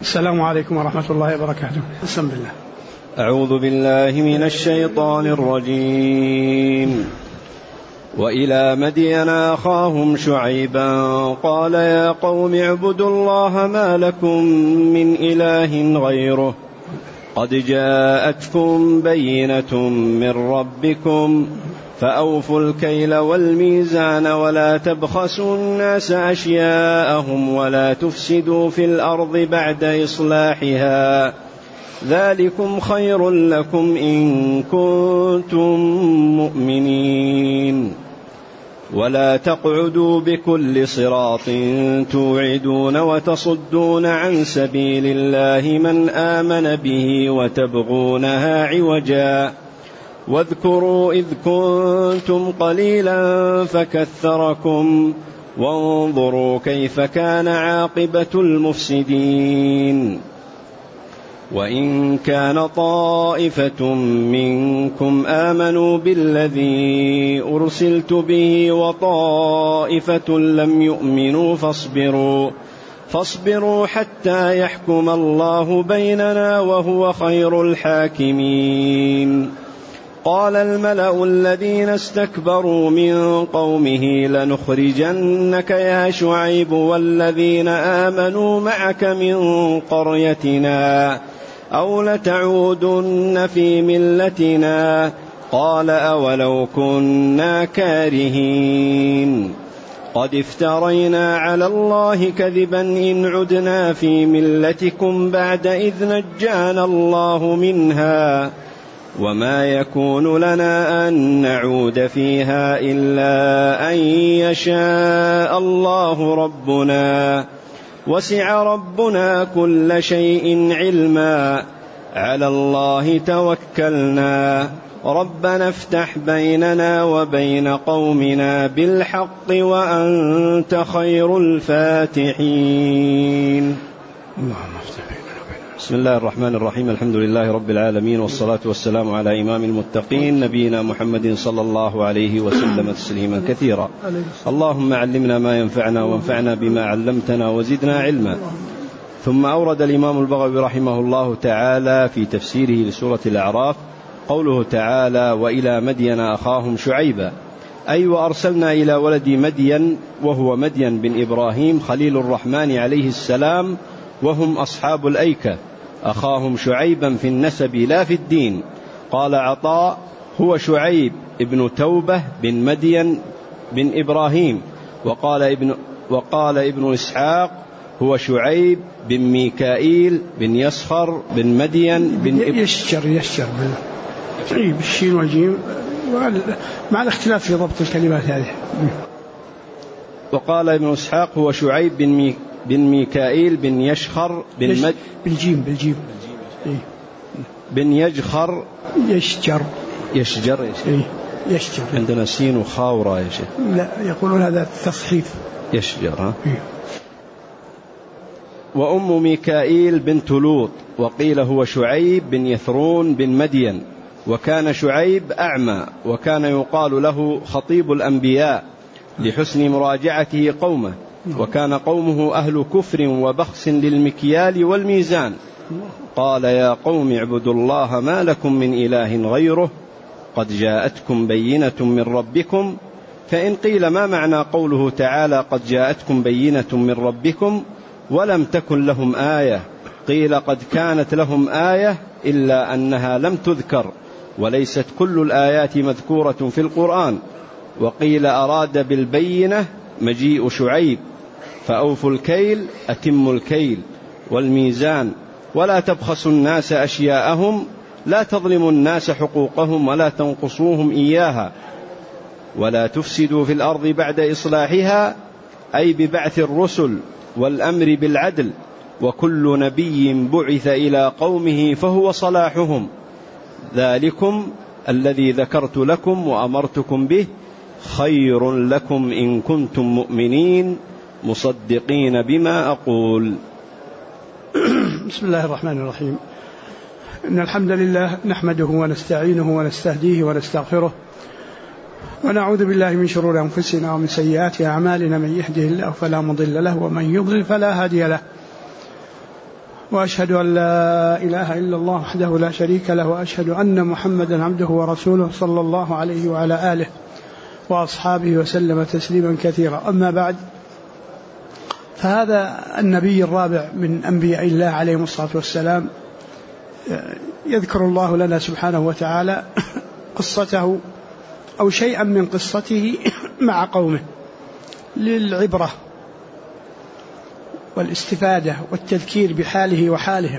السلام عليكم ورحمة الله وبركاته. بسم الله. أعوذ بالله من الشيطان الرجيم. وإلى مدين أخاهم شعيبا قال يا قوم اعبدوا الله ما لكم من إله غيره قد جاءتكم بينة من ربكم فأوفوا الكيل والميزان ولا تبخسوا الناس أشياءهم ولا تفسدوا في الأرض بعد إصلاحها ذلكم خير لكم إن كنتم مؤمنين ولا تقعدوا بكل صراط توعدون وتصدون عن سبيل الله من آمن به وتبغونها عوجا واذكروا إذ كنتم قليلا فكثركم وانظروا كيف كان عاقبة المفسدين وإن كان طائفة منكم آمنوا بالذي أرسلت به وطائفة لم يؤمنوا فاصبروا حتى يحكم الله بيننا وهو خير الحاكمين قال الملأ الذين استكبروا من قومه لنخرجنك يا شعيب والذين آمنوا معك من قريتنا أو لتعودن في ملتنا قال أولو كنا كارهين قد افترينا على الله كذبا إن عدنا في ملتكم بعد إذ نجانا الله منها وما يكون لنا أن نعود فيها إلا أن يشاء الله ربنا وسع ربنا كل شيء علما على الله توكلنا ربنا افتح بيننا وبين قومنا بالحق وأنت خير الفاتحين. بسم الله الرحمن الرحيم. الحمد لله رب العالمين والصلاة والسلام على إمام المتقين نبينا محمد صلى الله عليه وسلم تسليما كثيرا. اللهم علمنا ما ينفعنا وانفعنا بما علمتنا وزدنا علما. ثم أورد الإمام البغوي رحمه الله تعالى في تفسيره لسورة الأعراف قوله تعالى وإلى مدين أخاهم شعيبا أي وأرسلنا إلى ولد مدين وهو مدين بن إبراهيم خليل الرحمن عليه السلام وهم أصحاب الأيكة أخاهم شعيبا في النسب لا في الدين. قال عطاء هو شعيب ابن توبة بن مدين بن إبراهيم وقال ابن إسحاق هو شعيب بن ميكائيل بن يسخر بن مدين بن يشجر بالشين والجيم مع الاختلاف في ضبط الكلمات هذه. وقال ابن إسحاق هو شعيب بن ميكائيل بن يشخر بالجيم بن يجخر يشجر عندنا سين وخاورة يا شيخ. لا يقولون هذا تصحيف يشجر وأم ميكائيل بنت لوط وقيل هو شعيب بن يثرون بن مدين وكان شعيب أعمى وكان يقال له خطيب الأنبياء لحسن مراجعته قومه وكان قومه أهل كفر وبخس للمكيال والميزان. قال يا قوم اعبدوا الله ما لكم من إله غيره قد جاءتكم بينة من ربكم. فإن قيل ما معنى قوله تعالى قد جاءتكم بينة من ربكم ولم تكن لهم آية قيل قد كانت لهم آية إلا أنها لم تذكر وليست كل الآيات مذكورة في القرآن. وقيل أراد بالبينة مجيء شعيب فأوفوا الكيل أتموا الكيل والميزان ولا تبخسوا الناس أشياءهم لا تظلموا الناس حقوقهم ولا تنقصوهم إياها ولا تفسدوا في الأرض بعد إصلاحها أي ببعث الرسل والأمر بالعدل وكل نبي بعث إلى قومه فهو صلاحهم ذلكم الذي ذكرت لكم وأمرتكم به خير لكم إن كنتم مؤمنين مصدقين بما أقول. بسم الله الرحمن الرحيم. إن الحمد لله نحمده ونستعينه ونستهديه ونستغفره ونعوذ بالله من شرور أنفسنا ومن سيئات أعمالنا من يهده الله فلا مضل له ومن يضلل فلا هادي له وأشهد أن لا إله إلا الله وحده لا شريك له وأشهد أن محمدا عبده ورسوله صلى الله عليه وعلى آله وأصحابه وسلم تسليما كثيرا. أما بعد، فهذا النبي الرابع من أنبياء الله عليه الصلاة والسلام يذكر الله لنا سبحانه وتعالى قصته أو شيئا من قصته مع قومه للعبرة والاستفادة والتذكير بحاله وحالهم.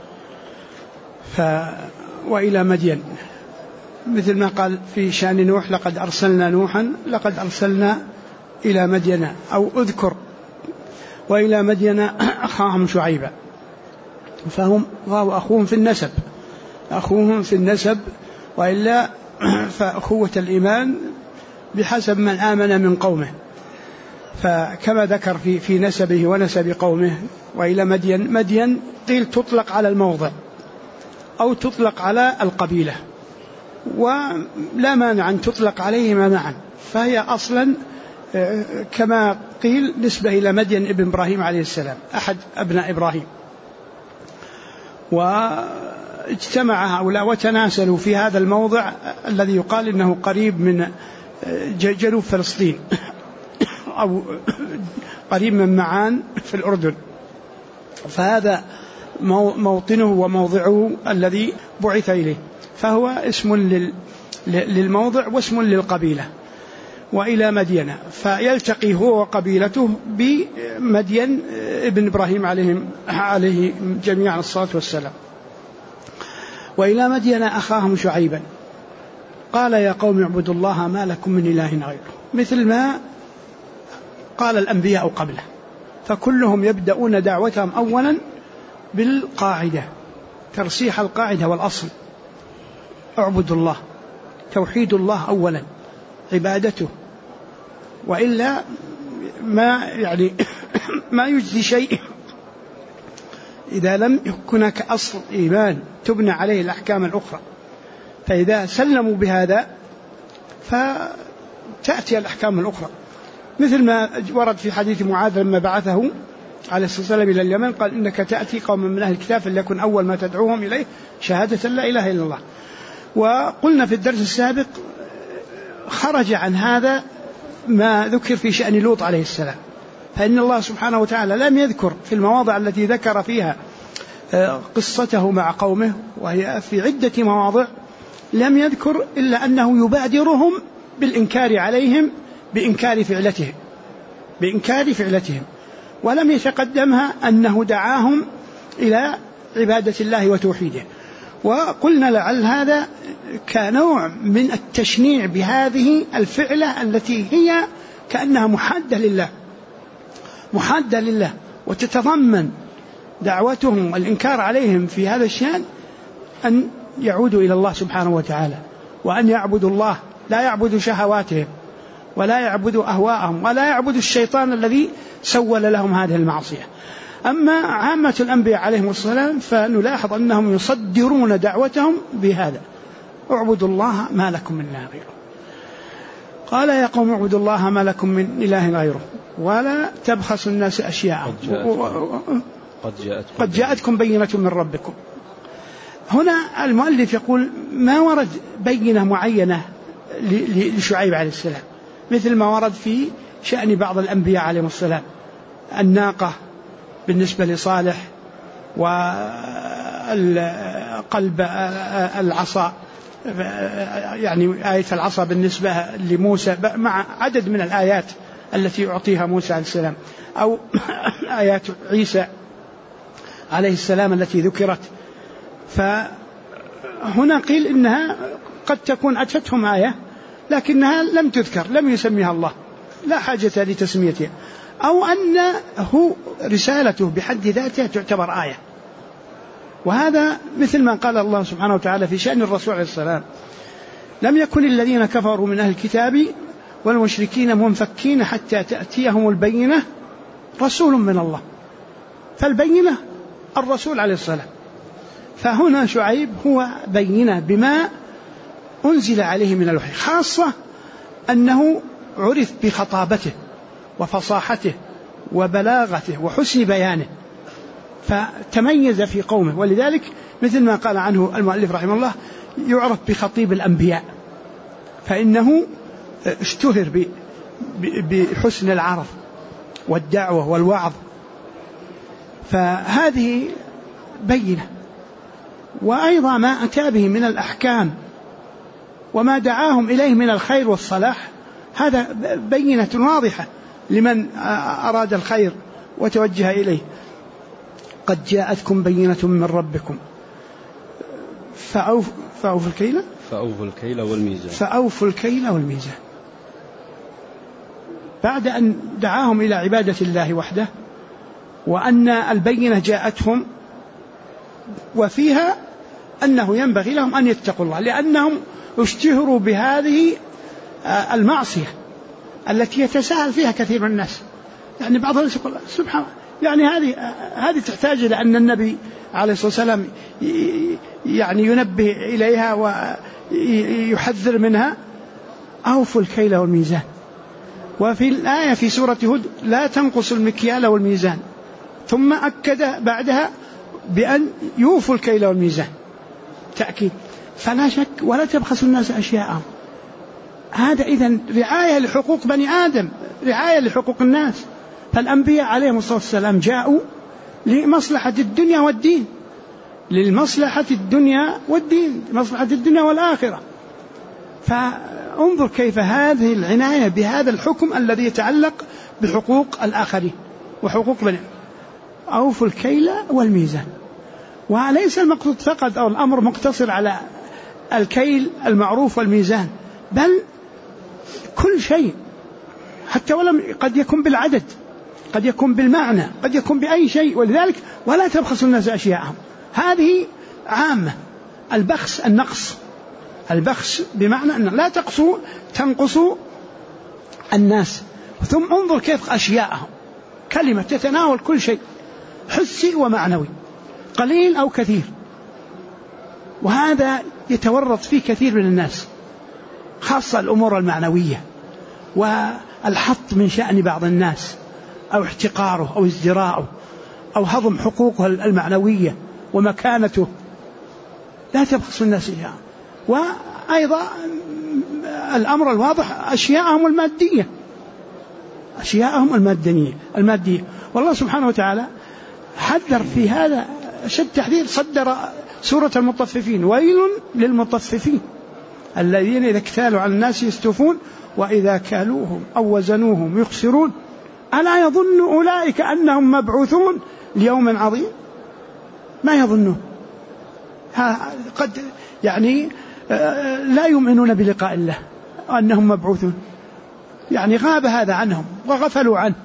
وإلى مدين، مثل ما قال في شأن نوح: لقد أرسلنا نوحا لقد أرسلنا إلى مدين، أو أذكر وإلى مدين أخاهم شعيبا، فهم أخوهم في النسب، وإلا فأخوة الإيمان بحسب من آمن من قومه. فكما ذكر في نسبه ونسب قومه. وإلى مدين قيل تطلق على الموضع أو تطلق على القبيلة، ولا مانع أن تطلق عليهما معا، فهي أصلا كما قيل نسبة إلى مدين ابن إبراهيم عليه السلام، أحد أبناء إبراهيم. واجتمع هؤلاء وتناسلوا في هذا الموضع الذي يقال إنه قريب من جنوب فلسطين أو قريب من معان في الأردن، فهذا موطنه وموضعه الذي بعث إليه، فهو اسم للموضع واسم للقبيلة. وإلى مدين، فيلتقي هو وقبيلته بمدين ابن إبراهيم عليه جميعا الصلاة والسلام. وإلى مدين أخاهم شعيبا قال: يا قوم اعبدوا الله ما لكم من إله غيره، مثل ما قال الأنبياء قبله، فكلهم يبدأون دعوتهم أولا بالقاعدة، ترسيح القاعدة والأصل: اعبدوا الله، توحيد الله أولا، عبادته، وإلا ما يجزي شيء إذا لم يكن هناك أصل إيمان تبنى عليه الأحكام الأخرى. فإذا سلموا بهذا فتأتي الأحكام الأخرى، مثل ما ورد في حديث معاذ لما بعثه عليه الصلاة والسلام إلى اليمن، قال: إنك تأتي قوم من أهل الكتاب فليكن أول ما تدعوهم إليه شهادة لا إله إلا الله. وقلنا في الدرس السابق خرج عن هذا ما ذكر في شأن لوط عليه السلام، فإن الله سبحانه وتعالى لم يذكر في المواضع التي ذكر فيها قصته مع قومه، وهي في عدة مواضع، لم يذكر إلا أنه يبادرهم بالإنكار عليهم بإنكار فعلتهم، ولم يتقدمها أنه دعاهم إلى عبادة الله وتوحيده. وقلنا لعل هذا كنوع من التشنيع بهذه الفعلة التي هي كأنها محادة لله، وتتضمن دعوتهم والإنكار عليهم في هذا الشأن أن يعودوا إلى الله سبحانه وتعالى، وأن يعبدوا الله، لا يعبدوا شهواتهم ولا يعبدوا أهواءهم ولا يعبدوا الشيطان الذي سول لهم هذه المعصية. أما عامة الأنبياء عليهم السلام فنلاحظ أنهم يصدرون دعوتهم بهذا: اعبدوا الله ما لكم من إله غيره. قال: يا قوم اعبدوا الله ما لكم من إله غيره ولا تبخسوا الناس أشياءهم قد جاءتكم بينة من ربكم. هنا المؤلف يقول ما ورد بينة معينة لشعيب عليه السلام، مثل ما ورد في شأن بعض الأنبياء عليهم السلام: الناقة بالنسبة لصالح، وقلب العصا، يعني آية العصا بالنسبة لموسى، مع عدد من الآيات التي يعطيها موسى عليه السلام، أو آيات عيسى عليه السلام التي ذكرت. فهنا قيل إنها قد تكون أتتهم آية لكنها لم تذكر، لم يسميها الله، لا حاجة لتسميتها، أو أنه رسالته بحد ذاتها تعتبر آية. وهذا مثل ما قال الله سبحانه وتعالى في شأن الرسول عليه السلام: لم يكن الذين كفروا من أهل الكتاب والمشركين منفكين حتى تأتيهم البينة رسول من الله. فالبينة الرسول عليه السلام، فهنا شعيب هو بينة بما أنزل عليه من الوحي، خاصة أنه عرف بخطابته وفصاحته وبلاغته وحسن بيانه، فتميز في قومه، ولذلك مثل ما قال عنه المؤلف رحمه الله يعرف بخطيب الأنبياء، فإنه اشتهر بحسن العرض والدعوة والوعظ. فهذه بينة. وأيضا ما أتى به من الأحكام وما دعاهم إليه من الخير والصلاح، هذا بينة واضحة لمن أراد الخير وتوجه إليه. قد جاءتكم بينة من ربكم فأوفوا الكيل والميزان. بعد أن دعاهم إلى عبادة الله وحده، وأن البينة جاءتهم وفيها أنه ينبغي لهم أن يتقوا الله، لأنهم اشتهروا بهذه المعصية التي يتساهل فيها كثير من الناس. يعني بعض الناس يقول سبحان الله، يعني هذه تحتاج إلى أن النبي عليه الصلاة والسلام يعني ينبه إليها ويحذر منها. أوفوا الكيل والميزان. وفي الآية في سورة هود لا تنقصوا المكيال والميزان، ثم أكد بعدها بأن يوفوا الكيل والميزان تأكيد. فلا شك ولا تبخسوا الناس أشياءهم. هذا إذن رعاية لحقوق بني آدم، رعاية لحقوق الناس. فالأنبياء عليهم الصلاة والسلام جاءوا لمصلحة الدنيا والدين، للمصلحة الدنيا والدين، مصلحة الدنيا والآخرة. فانظر كيف هذه العناية بهذا الحكم الذي يتعلق بحقوق الآخرين وحقوق بني. أوفوا الكيل والميزان. وليس المقصود فقط أو الأمر مقتصر على الكيل المعروف والميزان، بل كل شيء، حتى ولم قد يكون بالعدد، قد يكون بالمعنى، قد يكون بأي شيء. ولذلك ولا تبخسوا الناس أشياءهم، هذه عامة. البخس النقص، البخس بمعنى أن لا تنقصوا الناس. ثم انظر كيف أشياءهم، كلمة تتناول كل شيء حسي ومعنوي، قليل أو كثير. وهذا يتورط فيه كثير من الناس، خاصة الأمور المعنوية، والحط من شأن بعض الناس، أو احتقاره أو ازدراءه أو هضم حقوقه المعنوية ومكانته. لا تبخسوا الناس إياها. وأيضا الأمر الواضح أشياءهم المادية، أشياءهم المادية. والله سبحانه وتعالى حذر في هذا شد تحذير، صدر سورة المطففين: ويل للمطففين الذين إذا اكتالوا على الناس يستوفون وإذا كالوهم أو وزنوهم يخسرون ألا يظن أولئك أنهم مبعوثون ليوم عظيم. ما يظنون، قد يعني لا يؤمنون بلقاء الله أنهم مبعوثون، يعني غاب هذا عنهم وغفلوا عنه.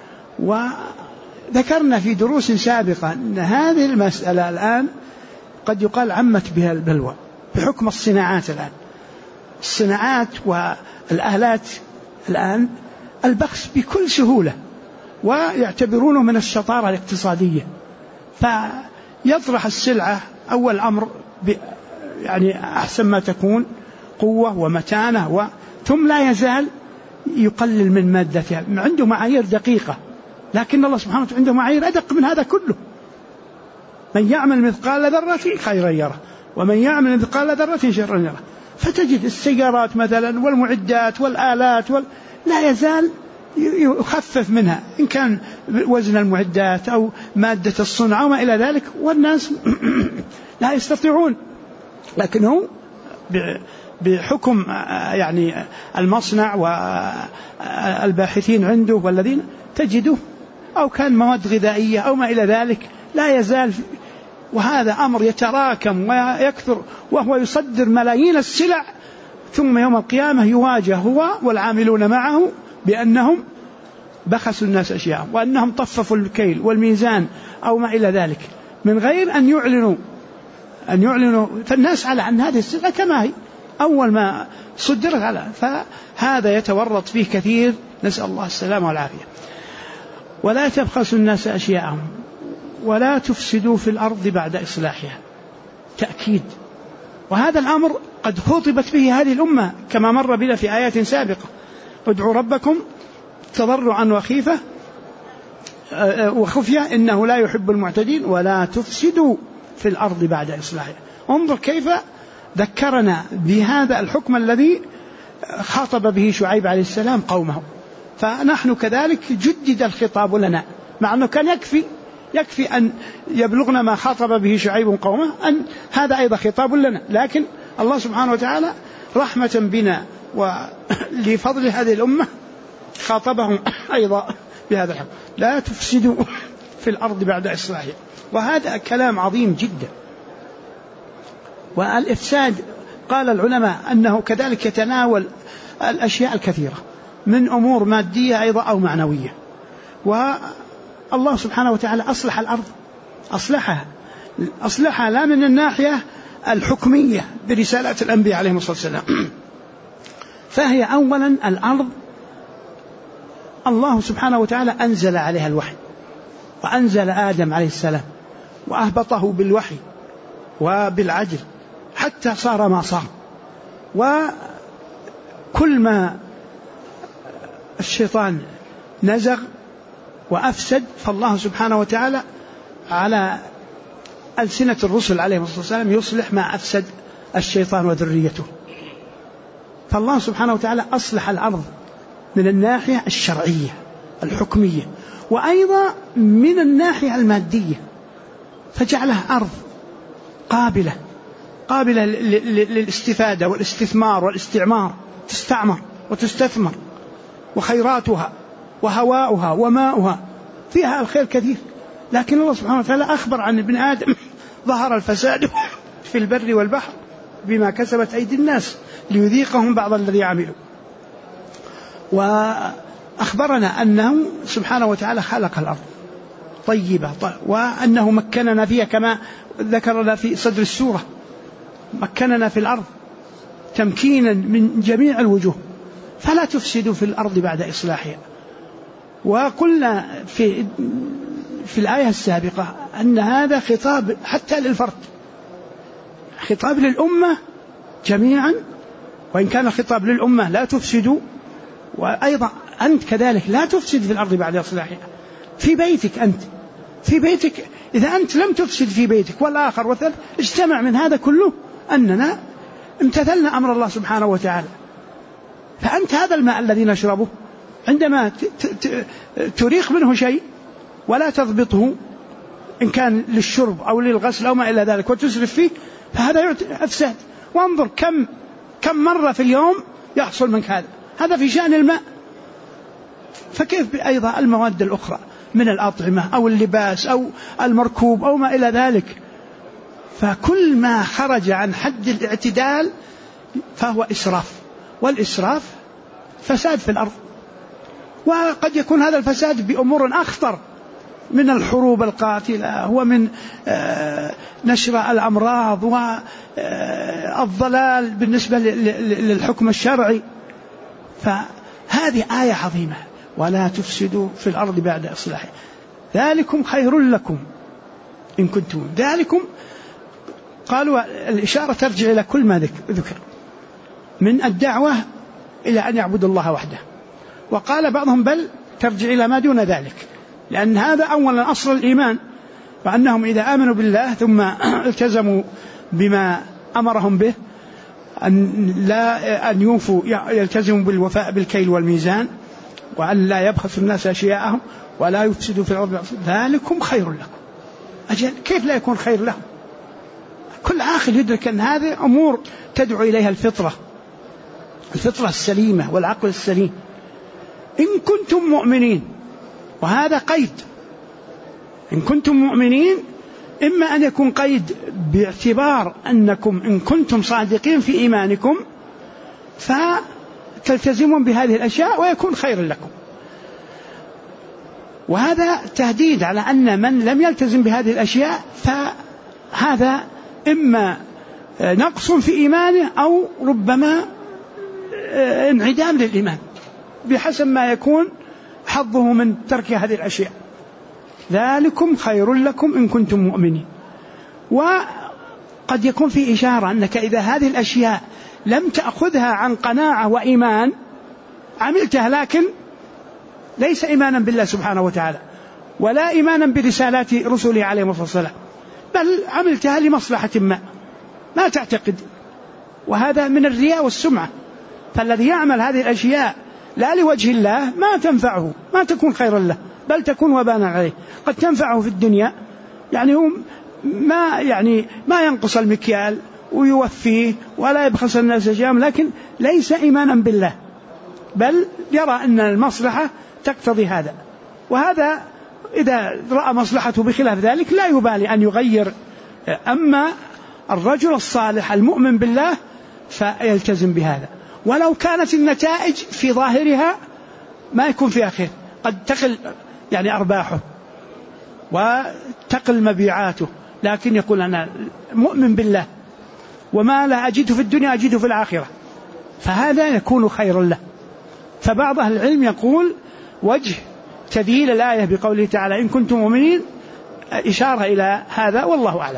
وذكرنا في دروس سابقة أن هذه المسألة الآن قد يقال عمت بها البلوى بحكم الصناعات. الآن الصناعات والآلات الآن البخس بكل سهولة، ويعتبرونه من الشطارة الاقتصادية. فيطرح السلعة أول أمر يعني أحسن ما تكون قوة ومتانة، ثم لا يزال يقلل من مادتها. عنده معايير دقيقة، لكن الله سبحانه وتعالى عنده معايير أدق من هذا كله. من يعمل مثقال ذرة خيرا يره، ومن يعمل مثقال ذرة شرا يره. فتجد السيارات مثلا والمعدات والآلات لا يزال يخفف منها، إن كان وزن المعدات أو مادة الصنع وما إلى ذلك، والناس لا يستطيعون. لكنه بحكم يعني المصنع والباحثين عنده والذين تجده، أو كان مواد غذائية أو ما إلى ذلك، لا يزال. وهذا أمر يتراكم ويكثر، وهو يصدر ملايين السلع، ثم يوم القيامة يواجه هو والعاملون معه بأنهم بخسوا الناس أشياء، وأنهم طففوا الكيل والميزان أو ما إلى ذلك، من غير أن يعلنوا فالناس على أن هذه السلعة كما هي أول ما صدرت على. فهذا يتورط فيه كثير، نسأل الله السلامة والعافية. ولا تبخسوا الناس أشياءهم ولا تفسدوا في الأرض بعد إصلاحها، تأكيد. وهذا الأمر قد خطبت به هذه الأمة كما مر بنا في آيات سابقة: ادعوا ربكم تضرعا وخيفة وخفية إنه لا يحب المعتدين ولا تفسدوا في الأرض بعد إصلاحها. انظر كيف ذكرنا بهذا الحكم الذي خاطب به شعيب عليه السلام قومه. فنحن كذلك جدد الخطاب لنا، مع أنه كان يكفي أن يبلغنا ما خاطب به شعيب قومه، أن هذا أيضا خطاب لنا، لكن الله سبحانه وتعالى رحمة بنا ولفضل هذه الأمة خاطبهم أيضا بهذا الحكم، لا تفسدوا في الأرض بعد إصلاحها. وهذا كلام عظيم جدا. والإفساد قال العلماء أنه كذلك يتناول الأشياء الكثيرة من أمور مادية أيضا أو معنوية. والله سبحانه وتعالى أصلح الأرض، أصلحها لا من الناحية الحكمية برسالة الأنبياء عليهم الصلاة والسلام، فهي أولا الأرض الله سبحانه وتعالى أنزل عليها الوحي، وأنزل آدم عليه السلام وأهبطه بالوحي وبالعدل حتى صار ما صار. وكل ما الشيطان نزغ وأفسد فالله سبحانه وتعالى على ألسنة الرسل عليهم الصلاة والسلام يصلح ما أفسد الشيطان وذريته. فالله سبحانه وتعالى أصلح الأرض من الناحية الشرعية الحكمية، وأيضا من الناحية المادية، فجعلها أرض قابلة للاستفادة والاستثمار والاستعمار، تستعمر وتستثمر، وخيراتها وهواؤها وماؤها فيها الخير كثير. لكن الله سبحانه وتعالى أخبر عن ابن آدم ظهر الفساد في البر والبحر بما كسبت أيدي الناس ليذيقهم بعض الذي عملوا. وأخبرنا أنه سبحانه وتعالى خلق الأرض طيبة وأنه مكننا فيها كما ذكرنا في صدر السورة، مكننا في الأرض تمكينا من جميع الوجوه، فلا تفسدوا في الأرض بعد إصلاحها. وقلنا في الآية السابقة أن هذا خطاب حتى للفرد، خطاب للأمة جميعا، وإن كان الخطاب للأمة لا تفسدوا، وأيضا أنت كذلك لا تفسد في الأرض بعد إصلاحها. في بيتك أنت، في بيتك إذا أنت لم تفسد في بيتك والآخر والثالث، اجتمع من هذا كله أننا امتثلنا أمر الله سبحانه وتعالى. فأنت هذا الماء الذي نشربه عندما تريق منه شيء ولا تضبطه إن كان للشرب أو للغسل أو ما إلى ذلك وتسرف فيه، فهذا أفساد. وانظر كم مرة في اليوم يحصل منك هذا في شأن الماء، فكيف أيضا المواد الأخرى من الأطعمة أو اللباس أو المركوب أو ما إلى ذلك. فكل ما خرج عن حد الاعتدال فهو إسراف، والإسراف فساد في الأرض. وقد يكون هذا الفساد بأمور أخطر من الحروب القاتلة ومن نشر الأمراض والضلال بالنسبة للحكم الشرعي. فهذه آية عظيمة، ولا تفسدوا في الأرض بعد إصلاحها ذلكم خير لكم إن كنتم. ذلكم قالوا الإشارة ترجع إلى كل ما ذكر من الدعوة إلى أن يعبد الله وحده، وقال بعضهم بل ترجع إلى ما دونذلك، لأن هذا أولا أصل الإيمان، وأنهم إذا آمنوا بالله ثم التزموا بما أمرهم به أن يوفوا يلتزموا بالوفاء بالكيل والميزان، وأن لا يبخسوا الناس أشياءهم ولا يفسدوا في الأرض، ذلكم خير لكم. أجل كيف لا يكون خير لهم؟ كل عاقل يدرك أن هذه أمور تدعو إليها الفطرة السليمة والعقل السليم. إن كنتم مؤمنين، وهذا قيد، إن كنتم مؤمنين إما أن يكون قيد باعتبار أنكم إن كنتم صادقين في إيمانكم فتلتزمون بهذه الأشياء ويكون خير لكم، وهذا تهديد على أن من لم يلتزم بهذه الأشياء فهذا إما نقص في إيمانه أو ربما انعدام للإيمان بحسب ما يكون حظه من ترك هذه الأشياء. ذلكم خير لكم إن كنتم مؤمنين. وقد يكون في إشارة أنك إذا هذه الأشياء لم تأخذها عن قناعة وإيمان عملتها لكن ليس إيمانا بالله سبحانه وتعالى، ولا إيمانا برسالات رسله عليهم الصلاة والسلام، بل عملتها لمصلحة ما تعتقد، وهذا من الرياء والسمعة. فالذي يعمل هذه الأشياء لا لوجه الله ما تنفعه، ما تكون خيرا له، بل تكون وبالا عليه. قد تنفعه في الدنيا، يعني هو ما ينقص المكيال ويوفيه ولا يبخس الناس شيئا، لكن ليس إيمانا بالله، بل يرى أن المصلحة تقتضي هذا. وهذا إذا رأى مصلحته بخلاف ذلك لا يبالي أن يغير. أما الرجل الصالح المؤمن بالله فيلتزم بهذا، ولو كانت النتائج في ظاهرها ما يكون فيها خير، قد تقل أرباحه وتقل مبيعاته، لكن يقول أنا مؤمن بالله وما لا أجده في الدنيا أجده في الآخرة، فهذا يكون خيرا له. فبعض أهل العلم يقول وجه تذييل الآية بقوله تعالى إن كنتم مؤمنين إشارة إلى هذا، والله أعلم.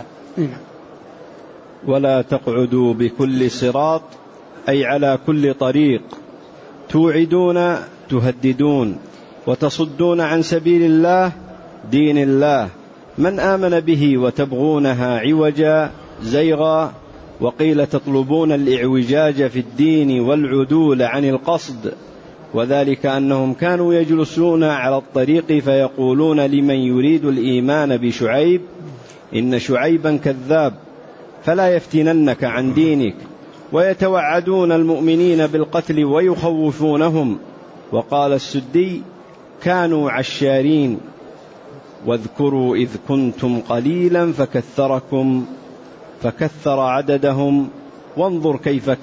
ولا تقعدوا بكل صراط، أي على كل طريق، توعدون تهددون وتصدون عن سبيل الله دين الله من آمن به وتبغونها عوجا زيغا، وقيل تطلبون الإعوجاج في الدين والعدول عن القصد، وذلك أنهم كانوا يجلسون على الطريق فيقولون لمن يريد الإيمان بشعيب إن شعيبا كذاب فلا يفتننك عن دينك، ويتوعدون المؤمنين بالقتل ويخوفونهم. وقال السدي كانوا عشارين، واذكروا إذ كنتم قليلا فكثركم فكثر عددهم، وانظروا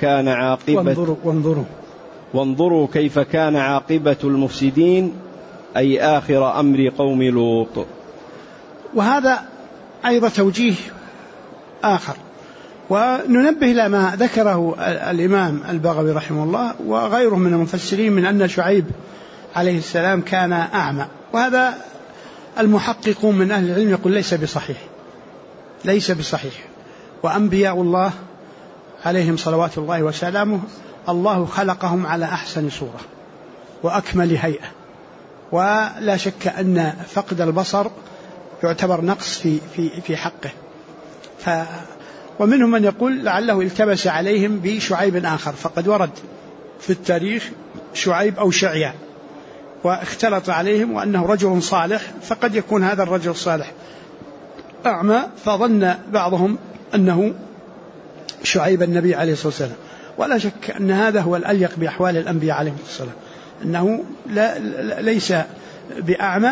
كيف كان عاقبة المفسدين، أي آخر أمر قوم لوط. وهذا أيضا توجيه آخر، وننبه إلى ما ذكره الإمام البغوي رحمه الله وغيره من المفسرين من أن شعيب عليه السلام كان أعمى، وهذا المحققون من أهل العلم يقول ليس بصحيح. وأنبياء الله عليهم صلوات الله وسلامه الله خلقهم على أحسن صورة وأكمل هيئة، ولا شك أن فقد البصر يعتبر نقص في حقه. ومنهم من يقول لعله التبس عليهم بشعيب آخر، فقد ورد في التاريخ شعيب أو شعيا واختلط عليهم وأنه رجل صالح، فقد يكون هذا الرجل الصالح أعمى، فظن بعضهم أنه شعيب النبي عليه الصلاة والسلام. ولا شك أن هذا هو الأليق بأحوال الأنبياء عليهم الصلاة والسلام، أنه ليس بأعمى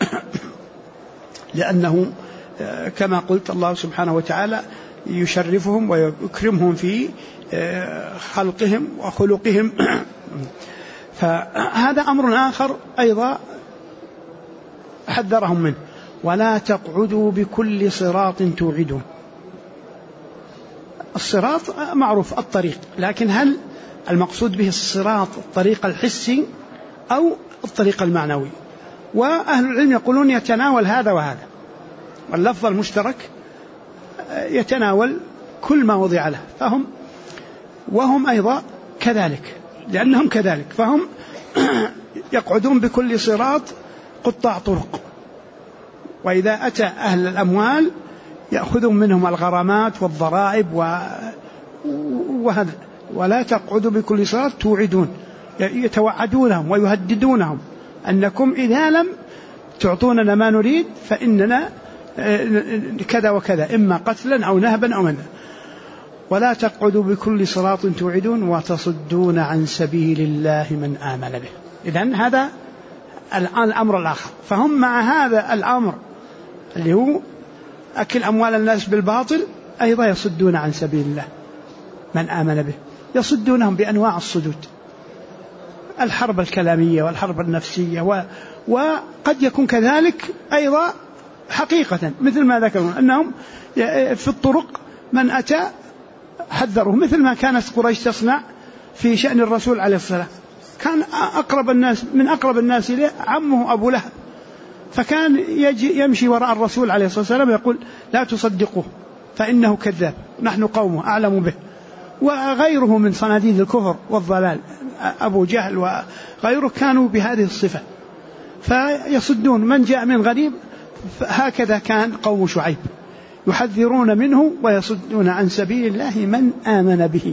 لأنه كما قلت الله سبحانه وتعالى يشرفهم ويكرمهم في خلقهم وخلقهم. فهذا أمر آخر أيضا حذرهم منه، ولا تقعدوا بكل صراط توعدون. الصراط معروف الطريق، لكن هل المقصود به الصراط الطريق الحسي أو الطريق المعنوي؟ وأهل العلم يقولون يتناول هذا وهذا، واللفظ المشترك يتناول كل ما وضع له، وهم أيضا كذلك، لأنهم كذلك، فهم يقعدون بكل صراط قطاع طرق، وإذا أتى أهل الأموال يأخذون منهم الغرامات والضرائب وهذا. ولا تقعدوا بكل صراط توعدون، يتوعدونهم ويهددونهم أنكم إذا لم تعطوننا ما نريد فإننا كذا وكذا، إما قتلا أو نهبا أو منع. ولا تقعدوا بكل صراط توعدون وتصدون عن سبيل الله من آمن به. إذن هذا الأمر الآخر، فهم مع هذا الأمر اللي هو أكل أموال الناس بالباطل أيضا يصدون عن سبيل الله من آمن به، يصدونهم بأنواع الصدود، الحرب الكلامية والحرب النفسية، وقد يكون كذلك أيضا حقيقة، مثل ما ذكرون أنهم في الطرق من أتى حذره، مثل ما كانت قريش تصنع في شأن الرسول عليه الصلاة والسلام. كان من أقرب الناس إليه عمه أبو لهب، فكان يمشي وراء الرسول عليه الصلاة والسلام يقول لا تصدقوه فإنه كذاب، نحن قومه أعلم به. وغيره من صناديد الكفر والضلال، أبو جهل وغيره، كانوا بهذه الصفة. فيصدون من جاء من غريب. هكذا كان قوم شعيب، يحذرون منه ويصدون عن سبيل الله من آمن به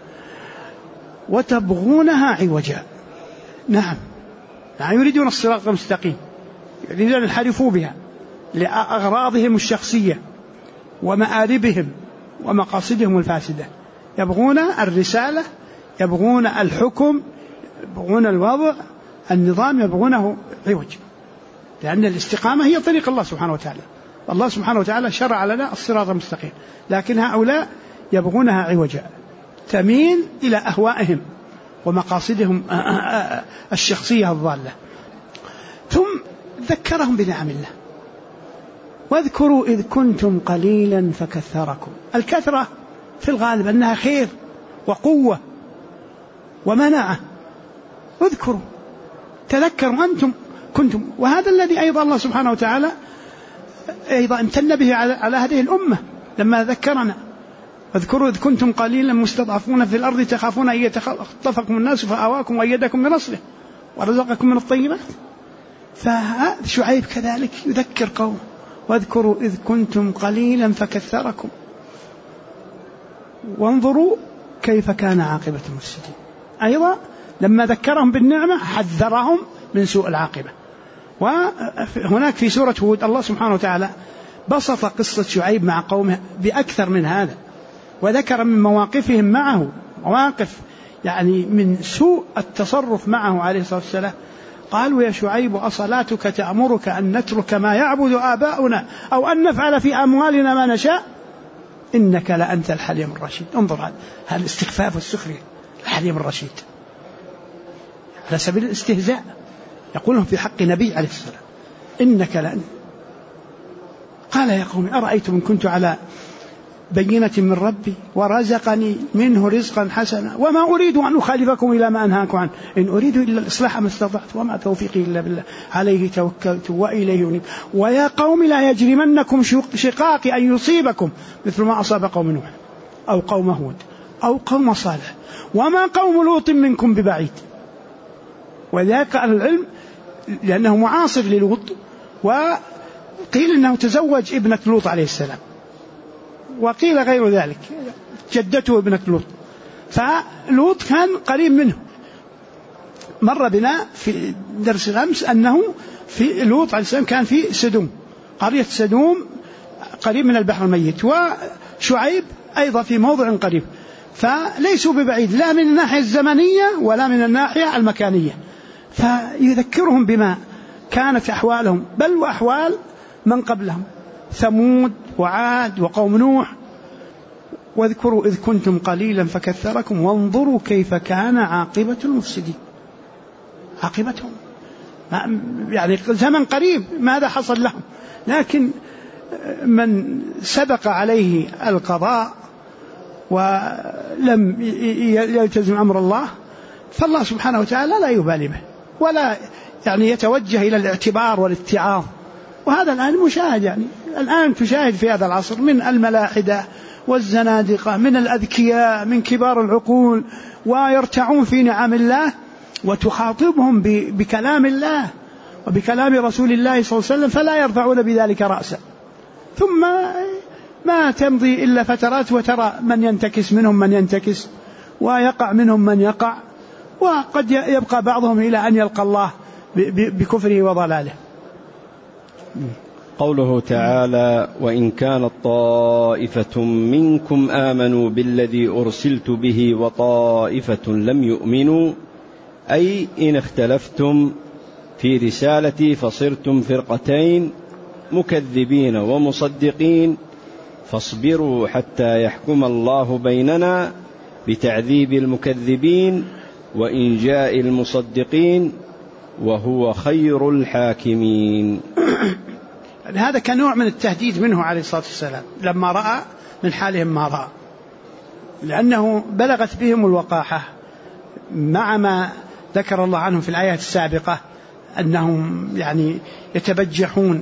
وتبغونها عوجا. نعم، يريدون الصراط المستقيم، يريدون أن ينحرفوا بها لأغراضهم الشخصية ومآربهم ومقاصدهم الفاسدة. يبغون الرسالة، يبغون الحكم، يبغون الوضع، النظام يبغونه عوج، لأن الاستقامة هي طريق الله سبحانه وتعالى. الله سبحانه وتعالى شرع لنا الصراط المستقيم، لكن هؤلاء يبغونها عوجا تميل إلى أهوائهم ومقاصدهم الشخصية الضالة. ثم ذكرهم بنعم الله، واذكروا إذ كنتم قليلا فكثركم. الكثرة في الغالب أنها خير وقوة ومناعة. اذكروا، تذكروا أنتم كنتم، وهذا الذي أيضا الله سبحانه وتعالى أيضا امتن به على هذه الأمة لما ذكرنا. اذكروا إذ كنتم قليلا مستضعفون في الأرض تخافون أن يتخطفكم الناس فآواكم وأيدكم بنصره ورزقكم من الطيبات. فشعيب كذلك يذكر قوم، واذكروا إذ كنتم قليلا فكثركم وانظروا كيف كان عاقبة المفسدين. أيضا لما ذكرهم بالنعمة حذرهم من سوء العاقبة. وهناك في سورة هود الله سبحانه وتعالى بسط قصة شعيب مع قومه بأكثر من هذا، وذكر من مواقفهم معه مواقف يعني من سوء التصرف معه عليه الصلاة والسلام. قالوا يا شعيب أصلاتك تأمرك أن نترك ما يعبد آباؤنا أو أن نفعل في أموالنا ما نشاء إنك لأنت الحليم الرشيد. انظر هذا الاستخفاف والسخرية، الحليم الرشيد على سبيل الاستهزاء يقولهم في حق نبي عليه السلام إنك لأنت. قال يا قوم أرأيتم إن كنت على بينة من ربي ورزقني منه رزقا حسنا وما أريد أن أخالفكم إلى ما أنهاكم عنه إن أريد إلا الإصلاح ما استطعت وما توفيقي إلا بالله عليه توكلت وإليه أنيب. ويا قوم لا يجرمنكم شقاقي أن يصيبكم مثل ما أصاب قوم نوح أو قوم هود أو قوم صالح وما قوم لوط منكم ببعيد. وذاك العلم لأنه معاصر للوط، وقيل أنه تزوج ابنة لوط عليه السلام، وقيل غير ذلك جدته ابنة لوط، فلوط كان قريب منه. مر بنا في درس الأمس أنه في لوط عليه السلام كان في سدوم، قرية سدوم قريب من البحر الميت، وشعيب أيضا في موضع قريب، فليسوا ببعيد لا من الناحية الزمنية ولا من الناحية المكانية. فيذكرهم بما كانت أحوالهم بل وأحوال من قبلهم ثمود وعاد وقوم نوح. واذكروا إذ كنتم قليلا فكثركم وانظروا كيف كان عاقبة المفسدين. عاقبتهم يعني زمن قريب ماذا حصل لهم، لكن من سبق عليه القضاء ولم يلتزم أمر الله فالله سبحانه وتعالى لا يبالي به ولا يعني يتوجه إلى الاعتبار والاتعاظ. وهذا الآن مشاهد، يعني الآن تشاهد في هذا العصر من الملاحدة والزنادقة من الأذكياء من كبار العقول ويرتعون في نعم الله وتخاطبهم بكلام الله وبكلام رسول الله صلى الله عليه وسلم فلا يرفعون بذلك رأسا، ثم ما تمضي إلا فترات وترى من ينتكس منهم من ينتكس ويقع منهم من يقع، وقد يبقى بعضهم إلى أن يلقى الله بكفره وضلاله. قوله تعالى وإن كانت طائفة منكم آمنوا بالذي أرسلت به وطائفة لم يؤمنوا، أي إن اختلفتم في رسالتي فصرتم فرقتين مكذبين ومصدقين فاصبروا حتى يحكم الله بيننا بتعذيب المكذبين وإنجاء المصدقين وهو خير الحاكمين. هذا كنوع من التهديد منه عليه الصلاة والسلام لما رأى من حالهم ما رأى، لأنه بلغت بهم الوقاحة مع ما ذكر الله عنهم في الآيات السابقة أنهم يعني يتبجحون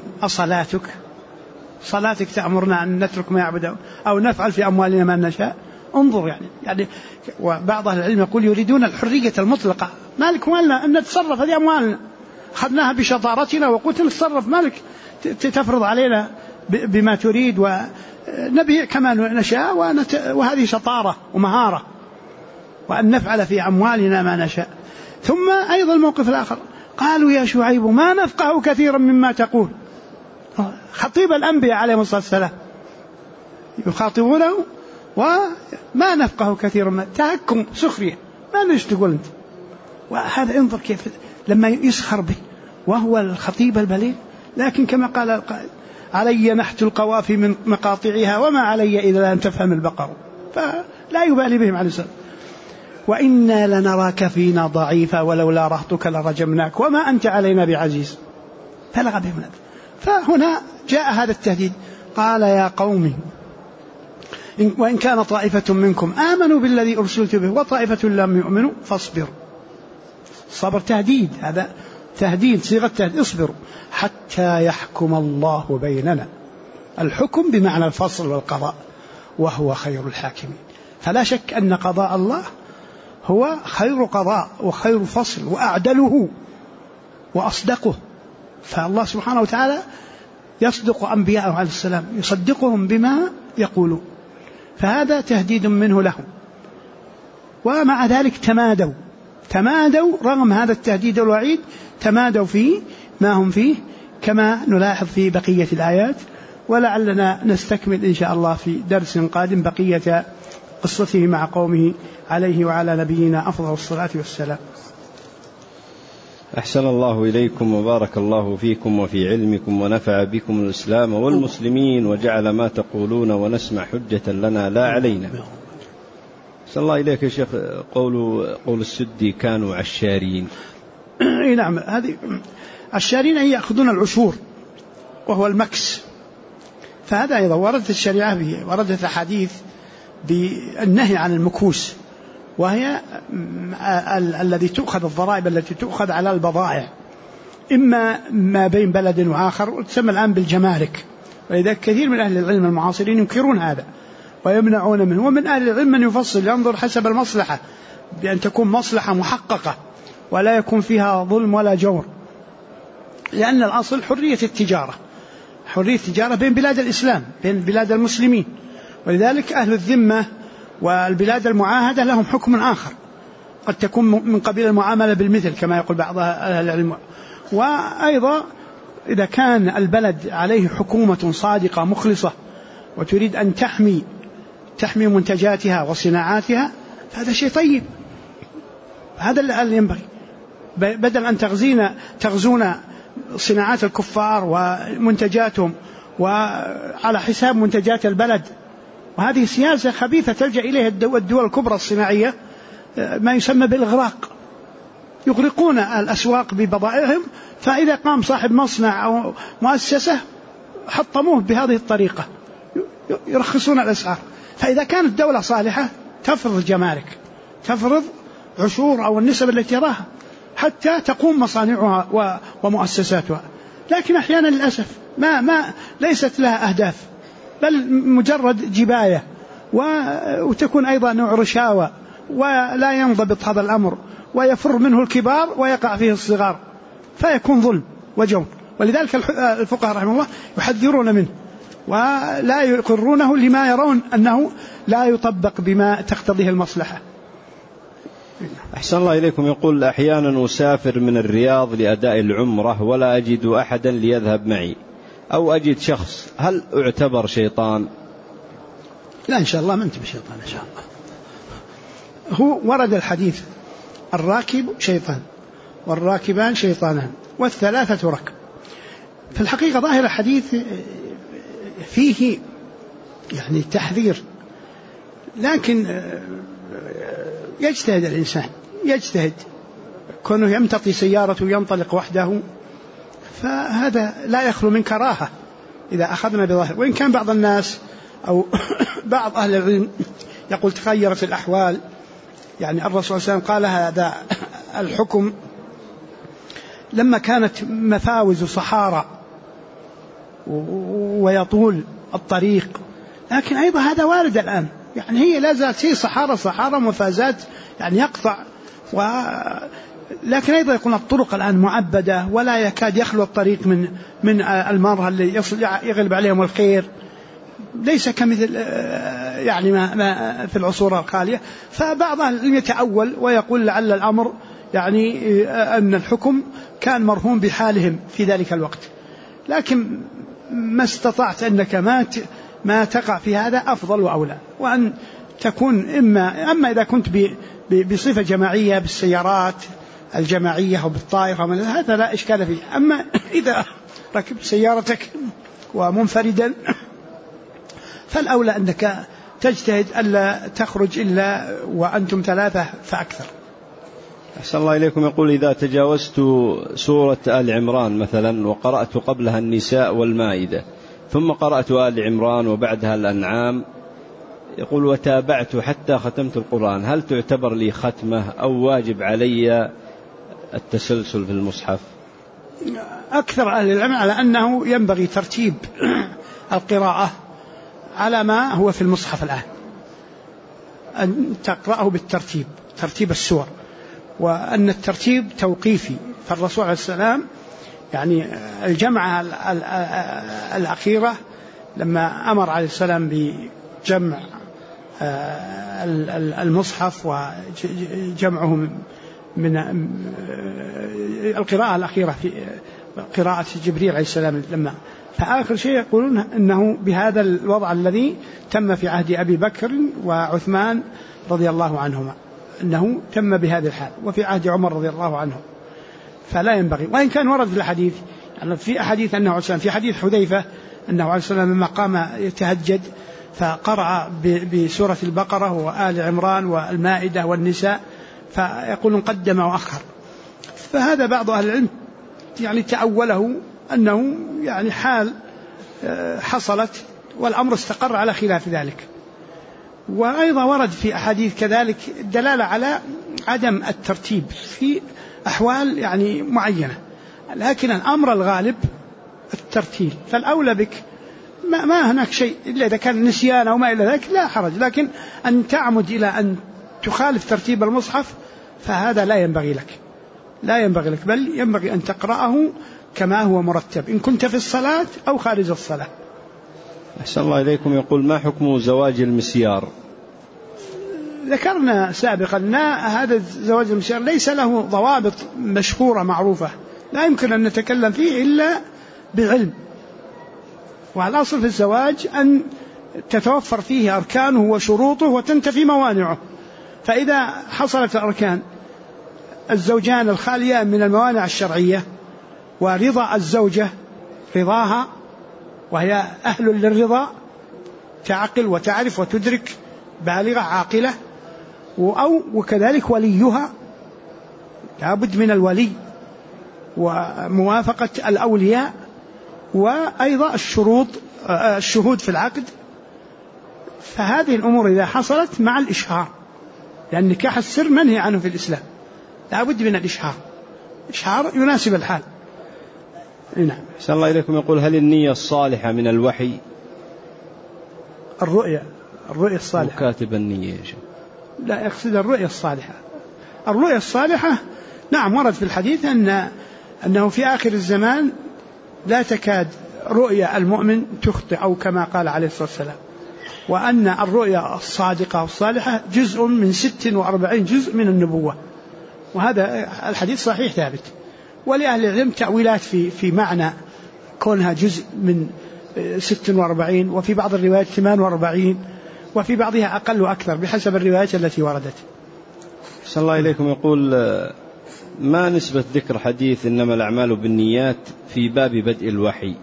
صلاتك تأمرنا أن نترك ما يعبدون أو نفعل في أموالنا ما نشاء. انظر يعني وبعض أهل العلم يقول يريدون الحرية المطلقة، مالك مالنا أن نتصرف هذه أموالنا أخذناها بشطارتنا وقلت نتصرف، مالك تفرض علينا بما تريد ونبيع كما نشاء، وهذه شطارة ومهارة، وأن نفعل في أموالنا ما نشاء. ثم أيضا الموقف الآخر، قالوا يا شعيب ما نفقه كثيرا مما تقول. خطيب الأنبياء عليهم الصلاة والسلام يخاطبونه وما نفقه كثيرا من تهكم سخرية، ما ندري ايش تقول أنت. وهذا انظر كيف لما يسخر به وهو الخطيب البليغ. لكن كما قال القائل علي نحت القوافي من مقاطعها وما علي إذا لم تفهم البقر، فلا يبالي بهم عليه السلام. وإنا لنراك فينا ضعيفا ولولا رهطك لرجمناك وما أنت علينا بعزيز. فلغى بهم. فهنا جاء هذا التهديد، قال يا قوم وإن كان طائفة منكم آمنوا بالذي أرسلت به وطائفة لم يؤمنوا فاصبروا. صبر تهديد، هذا تهديد صيغة تهديد، اصبروا حتى يحكم الله بيننا. الحكم بمعنى الفصل والقضاء، وهو خير الحاكمين. فلا شك أن قضاء الله هو خير قضاء وخير فصل وأعدله وأصدقه. فالله سبحانه وتعالى يصدق أنبياءه عليه السلام، يصدقهم بما يقولون، فهذا تهديد منه لهم. ومع ذلك تمادوا رغم هذا التهديد والوعيد، تمادوا في ما هم فيه كما نلاحظ في بقية الآيات. ولعلنا نستكمل إن شاء الله في درس قادم بقية قصته مع قومه عليه وعلى نبينا أفضل الصلاة والسلام. أحسن الله إليكم وبارك الله فيكم وفي علمكم ونفع بكم الإسلام والمسلمين وجعل ما تقولون ونسمع حجة لنا لا علينا. أحسن الله إليك يا شيخ، قول السدي كانوا عشارين. نعم، هذه عشارين أي يأخذون العشور وهو المكس. فهذا أيضا وردت الشريعة به، وردت أحاديث بالنهي عن المكوس، وهي الذي تؤخذ الضرائب التي تؤخذ على البضائع إما ما بين بلد وآخر، وتسمى الآن بالجمارك. ولذلك كثير من أهل العلم المعاصرين ينكرون هذا ويمنعون منه. ومن أهل العلم من يفصل ينظر حسب المصلحة، بأن تكون مصلحة محققة ولا يكون فيها ظلم ولا جور، لأن الأصل حرية التجارة بين بلاد الإسلام، بين بلاد المسلمين. ولذلك أهل الذمة والبلاد المعاهدة لهم حكم آخر، قد تكون من قبيل المعاملة بالمثل كما يقول بعض أهل العلم. وأيضا إذا كان البلد عليه حكومة صادقة مخلصة وتريد أن تحمي منتجاتها وصناعاتها، فهذا شيء طيب. هذا اللي ينبغي، بدل أن تغزون صناعات الكفار ومنتجاتهم وعلى حساب منتجات البلد. وهذه سياسة خبيثة تلجأ إليها الدول الكبرى الصناعية، ما يسمى بالإغراق، يغرقون الأسواق ببضائعهم. فإذا قام صاحب مصنع أو مؤسسة حطموه بهذه الطريقة، يرخصون الأسعار. فإذا كانت الدولة صالحة تفرض الجمارك، تفرض عشور أو النسب التي تراها حتى تقوم مصانعها ومؤسساتها. لكن أحيانا للأسف ما ليست لها أهداف، بل مجرد جباية، وتكون أيضا نوع رشاوى، ولا ينضبط هذا الأمر، ويفر منه الكبار ويقع فيه الصغار، فيكون ظلم وجور. ولذلك الفقهاء رحمه الله يحذرون منه ولا يقرونه لما يرون أنه لا يطبق بما تقتضيه المصلحة. أحسن الله إليكم. يقول أحيانا أسافر من الرياض لأداء العمرة ولا أجد أحدا ليذهب معي، أو أجد شخص، هل أعتبر شيطان؟ لا إن شاء الله ما أنت بشيطان إن شاء الله. هو ورد الحديث الراكب شيطان والراكبان شيطانان والثلاثة ركب. في الحقيقة ظاهر الحديث فيه يعني تحذير، لكن يجتهد الإنسان، يجتهد كونه يمتطي سيارته وينطلق وحده، فهذا لا يخلو من كراهة إذا أخذنا بظاهر. وإن كان بعض الناس أو بعض أهل العلم يقول تغيرت الأحوال، يعني الرسول صلى الله عليه وسلم قال هذا الحكم لما كانت مفاوز صحارى ويطول الطريق، لكن أيضا هذا وارد الآن، يعني هي لا زالت هي صحارى مفازات، يعني يقطع لكن أيضا يكون الطرق الآن معبدة ولا يكاد يخلو الطريق من المرة اللي يغلب عليهم الخير، ليس كمثل يعني ما في العصور الخالية. فبعض العلم يتأول ويقول لعل الأمر يعني أن الحكم كان مرهون بحالهم في ذلك الوقت، لكن ما استطعت أنك ما تقع في هذا أفضل وأولى، وأن تكون أما إذا كنت بصفة جماعية بالسيارات الجماعية أو بالطائرة هذا لا إشكال فيه. أما إذا ركبت سيارتك ومنفردا فالأولى أنك تجتهد ألا تخرج إلا وأنتم 3 فأكثر. أحسن الله إليكم. يقول إذا تجاوزت سورة آل عمران مثلا وقرأت قبلها النساء والمائدة ثم قرأت آل عمران وبعدها الأنعام، يقول وتابعت حتى ختمت القرآن، هل تعتبر لي ختمة أو واجب علي التسلسل في المصحف؟ أكثر أهل العلم على أنه ينبغي ترتيب القراءة على ما هو في المصحف الآن، أن تقرأه بالترتيب، ترتيب السور، وأن الترتيب توقيفي. فالرسول عليه السلام يعني الجمعة الأخيرة لما أمر عليه السلام بجمع المصحف وجمعه من القراءة الأخيرة في قراءة جبريل عليه السلام، لما فآخر شيء يقولون أنه بهذا الوضع الذي تم في عهد أبي بكر وعثمان رضي الله عنهما، أنه تم بهذا الحال، وفي عهد عمر رضي الله عنه فلا ينبغي. وإن كان ورد في الحديث يعني في أحاديث أنه في حديث حذيفة أنه عليه السلام لما قام يتهجد فقرأ بسورة البقرة وآل عمران والمائدة والنساء، فيقولون قدم وأخر. فهذا بعض أهل العلم يعني تأوله أنه يعني حال حصلت والأمر استقر على خلاف ذلك. وأيضا ورد في أحاديث كذلك الدلالة على عدم الترتيب في أحوال يعني معينة، لكن الأمر الغالب الترتيب. فالأولى بك ما هناك شيء إلا إذا كان نسيان أو ما إلى ذلك لا حرج، لكن أن تعمد إلى أن تخالف ترتيب المصحف فهذا لا ينبغي لك، لا ينبغي لك، بل ينبغي أن تقرأه كما هو مرتب إن كنت في الصلاة أو خارج الصلاة. أحسن الله إليكم. يقول ما حكم زواج المسيار؟ ذكرنا سابقا أن هذا زواج المسيار ليس له ضوابط مشهورة معروفة، لا يمكن أن نتكلم فيه إلا بعلم. وعلى الأصل في الزواج أن تتوفر فيه أركانه وشروطه وتنتفي موانعه. فإذا حصلت الأركان الزوجان الخاليان من الموانع الشرعية ورضا الزوجة رضاها وهي أهل للرضا، تعقل وتعرف وتدرك، بالغة عاقلة، وكذلك وليها لابد من الولي وموافقة الأولياء، وأيضا الشهود في العقد. فهذه الأمور إذا حصلت مع الإشهار، لأن نكاح السر منهي عنه في الإسلام، لابد من الإشهار، إشهار يناسب الحال. نعم. أحسن الله إليكم. يقول هل النية الصالحة من الوحي؟ الرؤية الصالحة وكاتب النية لا يقصد الرؤية الصالحة. الرؤية الصالحة نعم ورد في الحديث أنه في آخر الزمان لا تكاد رؤيا المؤمن تخطئ، أو كما قال عليه الصلاة والسلام، وأن الرؤيا الصادقة والصالحة جزء من 46 جزء من النبوة. وهذا الحديث صحيح ثابت. ولأهل العلم تأويلات في معنى كونها جزء من 46، وفي بعض الروايات 48، وفي بعضها أقل وأكثر بحسب الروايات التي وردت. صلى الله إليكم. يقول ما نسبة ذكر حديث إنما الأعمال بالنيات في باب بدء الوحي؟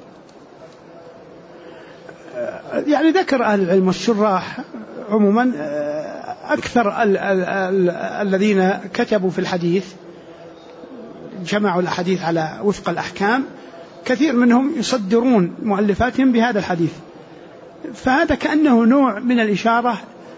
يعني ذكر أهل العلم والشراح عموما أكثر الذين كتبوا في الحديث جمعوا الأحاديث على وفق الأحكام، كثير منهم يصدرون مؤلفاتهم بهذا الحديث. فهذا كأنه نوع من الإشارة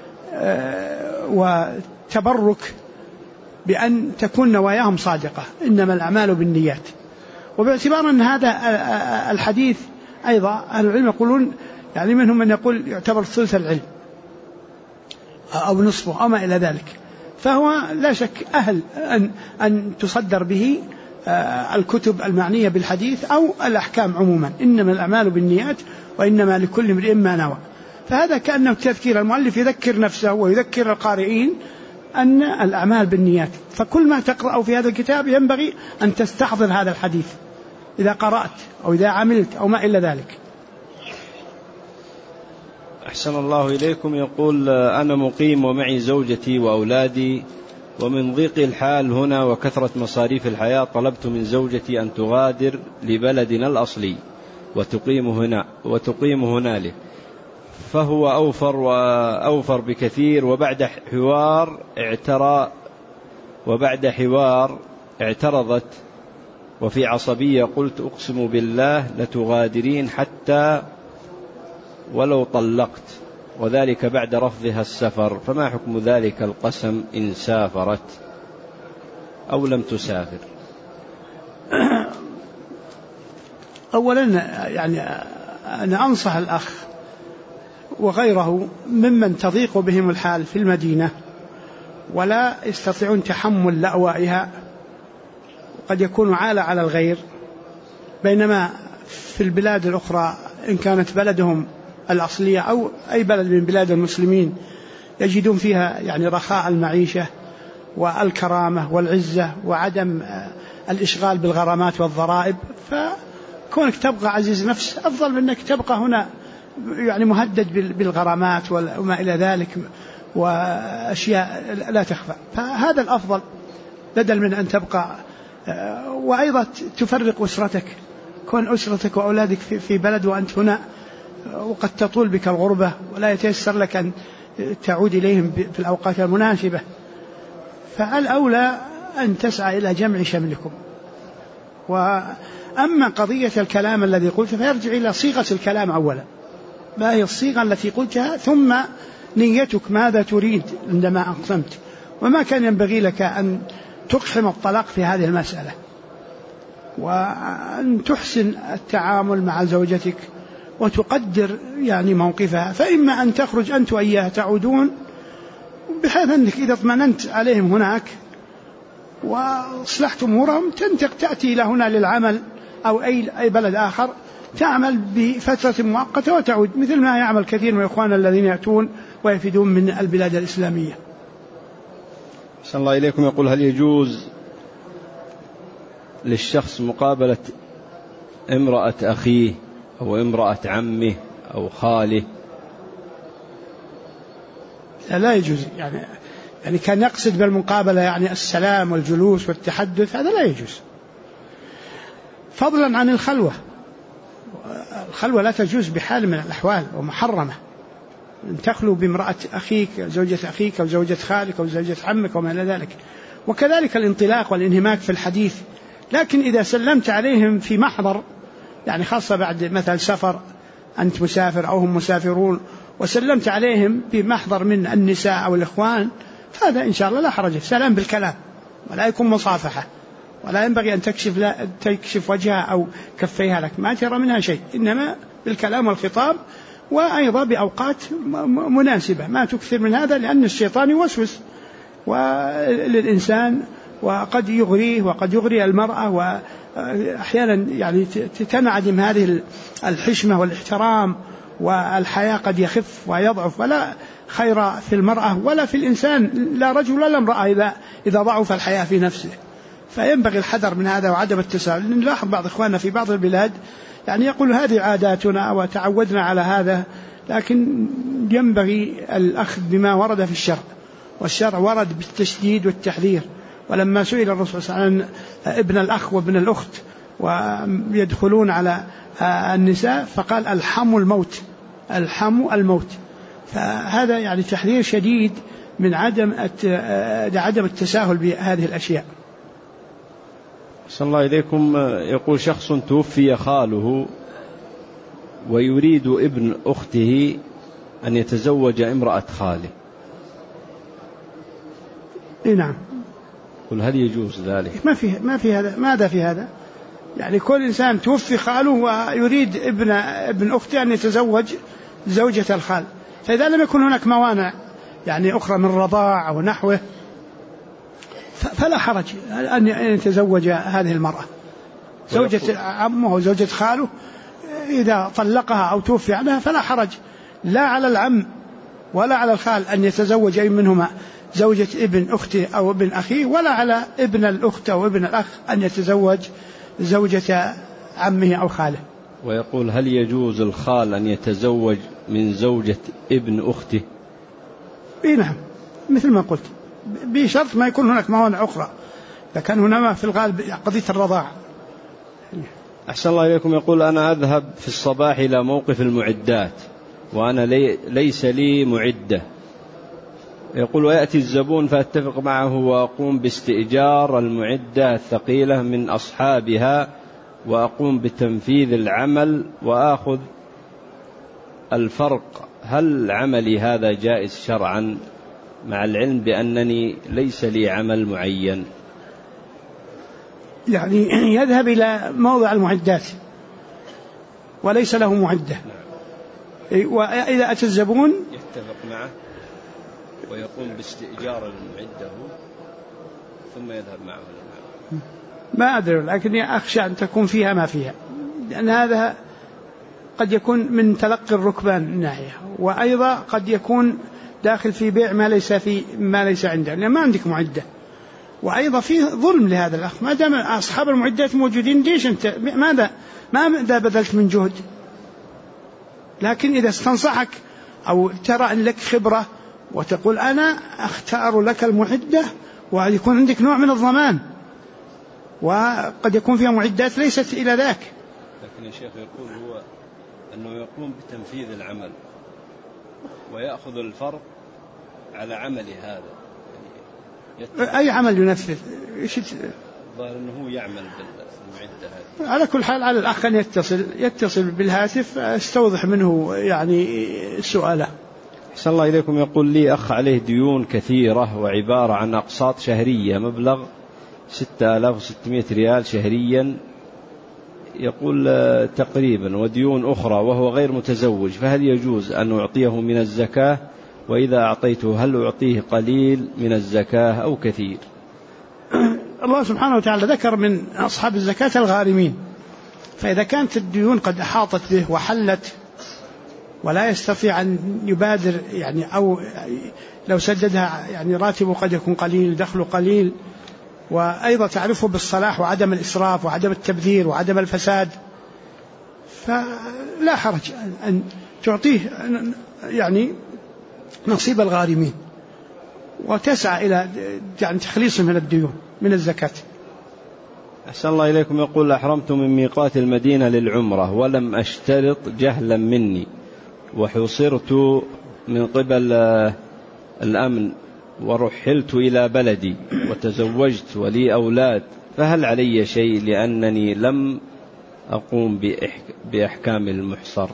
وتبرك بأن تكون نواياهم صادقة، إنما الأعمال بالنيات. وباعتبار أن هذا الحديث أيضا أهل العلم يقولون يعني منهم من يقول يعتبر ثلث العلم أو نصفه أو ما إلى ذلك، فهو لا شك أهل أن تصدر به الكتب المعنية بالحديث أو الأحكام عموما. إنما الأعمال بالنيات وإنما لكل امرئ ما نوى. فهذا كأنه تذكير، المؤلف يذكر نفسه ويذكر القارئين أن الأعمال بالنيات. فكل ما تقرأ في هذا الكتاب ينبغي أن تستحضر هذا الحديث إذا قرأت أو إذا عملت أو ما إلا ذلك. أحسن الله إليكم. يقول: أنا مقيم ومعي زوجتي وأولادي، ومن ضيق الحال هنا وكثرة مصاريف الحياة طلبت من زوجتي أن تغادر لبلدنا الأصلي وتقيم هنالك، فهو أوفر بكثير. وبعد حوار اعترضت، وفي عصبية قلت: أقسم بالله لتغادرين حتى ولو طلقت، وذلك بعد رفضها السفر، فما حكم ذلك القسم إن سافرت أو لم تسافر؟ أولا يعني أنا أنصح الأخ وغيره ممن تضيق بهم الحال في المدينة ولا يستطيعون تحمل لأوائها، قد يكون عالة على الغير، بينما في البلاد الأخرى إن كانت بلدهم الأصلية أو أي بلد من بلاد المسلمين يجدون فيها يعني رخاء المعيشة والكرامة والعزة وعدم الإشغال بالغرامات والضرائب. فكونك تبقى عزيز نفس أفضل من أنك تبقى هنا يعني مهدد بالغرامات وما إلى ذلك وأشياء لا تخفى. فهذا الأفضل بدل من أن تبقى، وأيضا تفرق أسرتك، كون أسرتك وأولادك في بلد وأنت هنا، وقد تطول بك الغربة ولا يتيسر لك أن تعود إليهم في الأوقات المناسبة. فالأولى أن تسعى إلى جمع شملكم. وأما قضية الكلام الذي قلت فيرجع إلى صيغة الكلام أولا، ما هي الصيغة التي قلتها، ثم نيتك ماذا تريد عندما أقسمت، وما كان ينبغي لك أن تقحم الطلاق في هذه المسألة، وأن تحسن التعامل مع زوجتك وتقدر يعني موقفها. فإما أن تخرج أنت وإياها تعودون بحيث أنك إذا اطمننت عليهم هناك وأصلحت أمورهم تأتي إلى هنا للعمل أو أي بلد آخر تعمل بفترة مؤقتة وتعود، مثل ما يعمل كثير من إخواننا الذين يأتون ويفيدون من البلاد الإسلامية. أحسن الله إليكم. يقول: هل يجوز للشخص مقابلة امرأة أخيه أو امرأة عمه أو خاله؟ لا يجوز. يعني كان يقصد بالمقابلة يعني السلام والجلوس والتحدث، هذا لا يجوز. فضلا عن الخلوة لا تجوز بحال من الأحوال ومحرمة، أن تخلو بامرأة أخيك، زوجة أخيك أو زوجة خالك أو زوجة عمك وما إلى ذلك. وكذلك الانطلاق والانهماك في الحديث. لكن إذا سلمت عليهم في محضر، يعني خاصة بعد مثل سفر، أنت مسافر أو هم مسافرون، وسلمت عليهم بمحضر من النساء أو الإخوان، هذا إن شاء الله لا حرج، سلام بالكلام ولا يكون مصافحة، ولا ينبغي أن تكشف وجهها أو كفيها لك، ما ترى منها شيء، إنما بالكلام والخطاب، وأيضا بأوقات مناسبة، ما تكثر من هذا، لأن الشيطان يوسوس للإنسان وقد يغريه وقد يغري المرأة، وأحيانا يعني تنعدم هذه الحشمة والاحترام، والحياة قد يخف ويضعف، ولا خير في المرأة ولا في الإنسان، لا رجل ولا امرأة إذا ضعف الحياة في نفسه. فينبغي الحذر من هذا وعدم التساهل. نلاحظ بعض إخواننا في بعض البلاد يعني يقول هذه عاداتنا وتعودنا على هذا، لكن ينبغي الأخذ بما ورد في الشرع، والشرع ورد بالتشديد والتحذير. ولما سئل الرسول صلى الله عليه وسلم ابن الأخ وابن الأخت ويدخلون على النساء فقال الحم الموت. فهذا يعني تحذير شديد من عدم التساهل بهذه الأشياء. صلى الله إليكم. يقول: شخص توفي خاله ويريد ابن أخته أن يتزوج امرأة خاله. نعم. قل: هل يجوز ذلك؟ ما في هذا. ماذا في هذا؟ يعني كل إنسان توفي خاله ويريد ابن أخته أن يتزوج زوجة الخال، فإذا لم يكن هناك موانع يعني أخرى من رضاع أو نحوه، فلا حرج أن يتزوج هذه المرأة زوجة عمه وزوجة خاله إذا طلقها أو توفي عنها فلا حرج لا على العم ولا على الخال أن يتزوج أي منهما زوجة ابن أخته أو ابن أخيه، ولا على ابن الأخت أو ابن الأخ أن يتزوج زوجة عمه أو خاله. ويقول هل يجوز الخال أن يتزوج من زوجة ابن أخته؟ نعم مثل ما قلت بشرط ما يكون هناك موانع أخرى، لكن هنا في الغالب قضية الرضاعة. أحسن الله إليكم. يقول أنا أذهب في الصباح إلى موقف المعدات وأنا ليس لي معدة. يقول ويأتي الزبون فأتفق معه وأقوم باستئجار المعدة الثقيلة من أصحابها وأقوم بتنفيذ العمل وآخذ الفرق، هل عملي هذا جائز شرعا مع العلم بأنني ليس لي عمل معين؟ يعني يذهب إلى موضع المعدات وليس له معدة، وإذا أتى الزبون يتفق معه ويقوم باستئجار المعدة ثم يذهب معه. ما أدري، لكني أخشى أن تكون فيها ما فيها، لأن هذا قد يكون من تلقي الركبان الناحية، وأيضا قد يكون داخل في بيع ما ليس عنده، لأن ما عندك معدة. وأيضا في ظلم لهذا الأخ، ما دام أصحاب المعدات موجودين ليش أنت ماذا بذلت من جهد؟ لكن إذا استنصحك أو ترى أن لك خبرة وتقول أنا أختار لك المعدة، ويكون عندك نوع من الضمان، وقد يكون فيها معدات ليست إلى ذاك. لكن الشيخ يقول هو أنه يقوم بتنفيذ العمل ويأخذ الفرق على عمل هذا، يعني أي عمل ينفذ الظاهر أنه يعمل بالمعدة هذه. على كل حال على الأخ أن يتصل بالهاتف استوضح منه يعني سؤاله. أحسن الله إليكم. يقول لي أخ عليه ديون كثيرة وعبارة عن أقساط شهرية مبلغ 6600 ريال شهريا يقول تقريبا، وديون أخرى وهو غير متزوج، فهل يجوز أن أعطيه من الزكاة؟ وإذا أعطيته هل أعطيه قليل من الزكاة أو كثير؟ الله سبحانه وتعالى ذكر من أصحاب الزكاة الغارمين، فإذا كانت الديون قد أحاطت به وحلت ولا يستطيع أن يبادر يعني، أو لو سددها يعني راتبه قد يكون قليل، دخله قليل، وأيضا تعرفه بالصلاح وعدم الإسراف وعدم التبذير وعدم الفساد، فلا حرج أن تعطيه يعني نصيب الغارمين وتسعى إلى يعني تخليصهم من الديون من الزكاة. أحسن الله إليكم. يقول أحرمت من ميقات المدينة للعمرة ولم أشترط جهلا مني، وحصرت من قبل الأمن ورحلت إلى بلدي وتزوجت ولي أولاد، فهل علي شيء لأنني لم أقوم بأحكام المحصر؟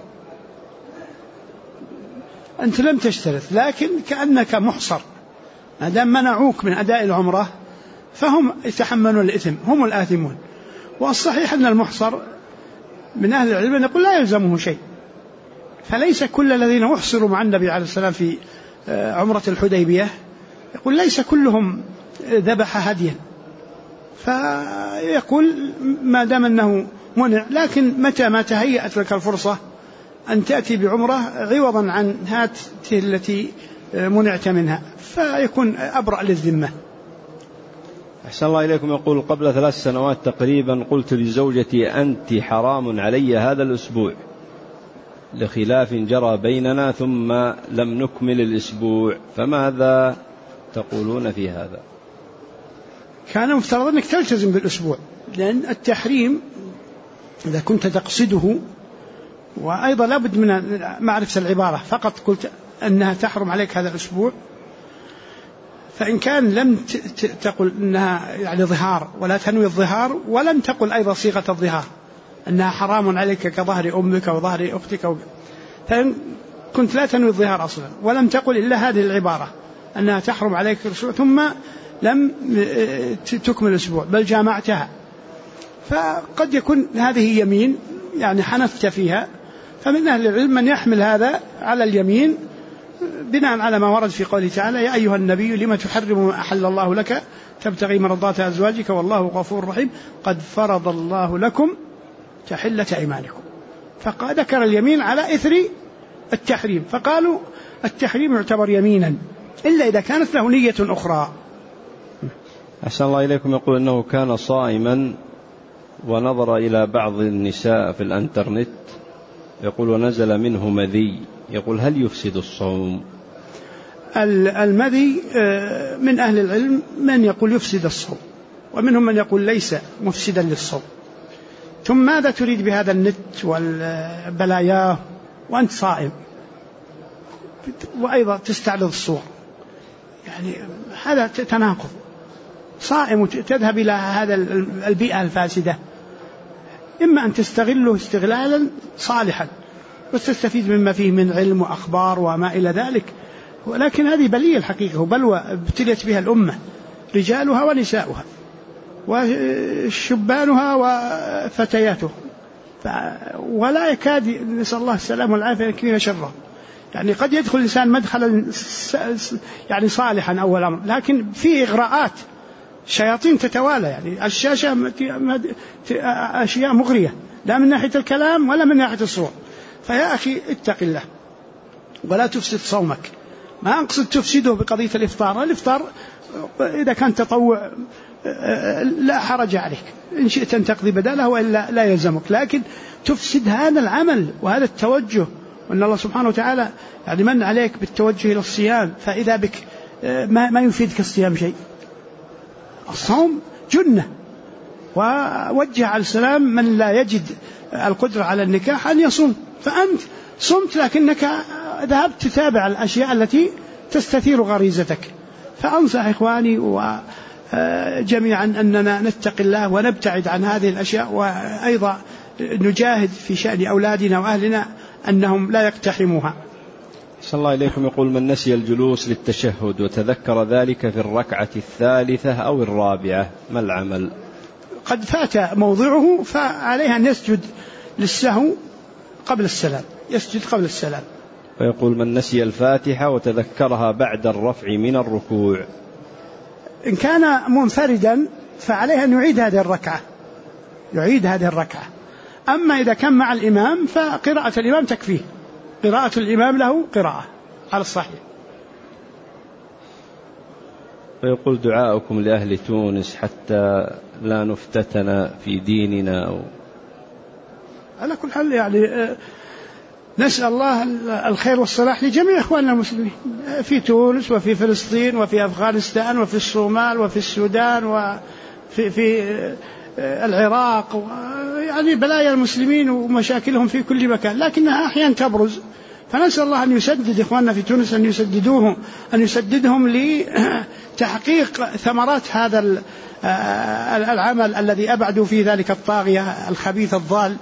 أنت لم تشترط، لكن كأنك محصر، ما دام منعوك من أداء العمرة فهم يتحملون الإثم، هم الآثمون. والصحيح أن المحصر من أهل العلم يقول لا يلزمه شيء، فليس كل الذين أحصروا مع النبي عليه السلام في عمرة الحديبية يقول ليس كلهم ذبح هديا، فيقول ما دام أنه منع، لكن متى ما تهيأت لك الفرصة أن تأتي بعمرة عوضا عن هاته التي منعت منها فيكون أبرأ للذمة. أحسن الله إليكم. يقول قبل 3 سنوات تقريبا قلت لزوجتي أنت حرام علي هذا الأسبوع لخلاف جرى بيننا ثم لم نكمل الأسبوع، فماذا تقولون في هذا؟ كان مفترض أنك تلتزم بالأسبوع، لأن التحريم إذا كنت تقصده، وأيضا لابد من معرفة العبارة، فقط قلت أنها تحرم عليك هذا الأسبوع، فإن كان لم تقل أنها يعني ظهار ولا تنوي الظهار، ولم تقل أيضا صيغة الظهار أنها حرام عليك كظهر أمك وظهر أختك فإن كنت لا تنوي الظهار أصلا ولم تقل إلا هذه العبارة أنها تحرم عليك الأسبوع ثم لم تكمل الأسبوع بل جامعتها، فقد يكون هذه يمين يعني حنفت فيها، فمن أهل العلم من يحمل هذا على اليمين بناء على ما ورد في قوله تعالى يا أيها النبي لما تحرم ما أحل الله لك تبتغي مرضات أزواجك والله غفور رحيم قد فرض الله لكم تحلة أيمانكم. فذكر اليمين على إثر التحريم، فقالوا التحريم يعتبر يمينا إلا إذا كانت له نية أخرى. أحسن الله إليكم. يقول أنه كان صائما ونظر إلى بعض النساء في الانترنت، يقول ونزل منه مذي، يقول هل يفسد الصوم؟ المذي من أهل العلم من يقول يفسد الصوم، ومنهم من يقول ليس مفسدا للصوم. ثم ماذا تريد بهذا النت والبلايا وأنت صائم، وأيضا تستعرض الصور؟ يعني هذا تناقض. صائم تذهب إلى هذا البيئة الفاسدة، إما أن تستغله استغلالا صالحا وتستفيد مما فيه من علم وأخبار وما إلى ذلك، ولكن هذه بلية الحقيقة وبلوى ابتليت بها الأمة، رجالها ونساؤها وشبانها وفتياتها، ولا يكاد نسأل الله السلام والعافية يكفينا شره. يعني قد يدخل الإنسان مدخلا يعني صالحا أول أمر، لكن فيه إغراءات شياطين تتوالى، يعني الشاشة أشياء مغرية لا من ناحية الكلام ولا من ناحية الصور. فيا أخي اتق الله ولا تفسد صومك. ما أقصد تفسده بقضية الإفطار، الإفطار إذا كان تطوع لا حرج عليك، إن شئت أن تقضي بداله وإلا لا يلزمك، لكن تفسد هذا العمل وهذا التوجه. وأن الله سبحانه وتعالى يعني من عليك بالتوجه إلى الصيام، فإذا بك ما يفيدك الصيام شيء. الصوم جنة، ووجه على السلام من لا يجد القدرة على النكاح أن يصوم، فأنت صمت لكنك ذهبت تتابع الأشياء التي تستثير غريزتك. فأنصح إخواني وجميعا أننا نتقي الله ونبتعد عن هذه الأشياء، وأيضا نجاهد في شأن أولادنا وأهلنا أنهم لا يقتحموها. صلى الله إليكم. يقول من نسي الجلوس للتشهد وتذكر ذلك في الركعة الثالثة أو الرابعة ما العمل؟ قد فات موضعه فعليه أن يسجد للسهو قبل السلام، يسجد قبل السلام. ويقول من نسي الفاتحة وتذكرها بعد الرفع من الركوع، إن كان منفردا فعليه أن يعيد هذه الركعة. أما إذا كان مع الإمام فقراءة الإمام تكفيه، قراءة الإمام له قراءة على الصحيح. ويقول دعاؤكم لأهل تونس حتى لا نفتتن في ديننا على كل حال يعني نسأل الله الخير والصلاح لجميع إخواننا المسلمين في تونس وفي فلسطين وفي أفغانستان وفي الصومال وفي السودان وفي العراق، يعني بلايا المسلمين ومشاكلهم في كل مكان، لكنها أحيانا تبرز. فنسأل الله أن يسدد إخواننا في تونس، أن يسددهم لتحقيق ثمرات هذا العمل الذي أبعدوا فيه ذلك الطاغية الخبيث الضال،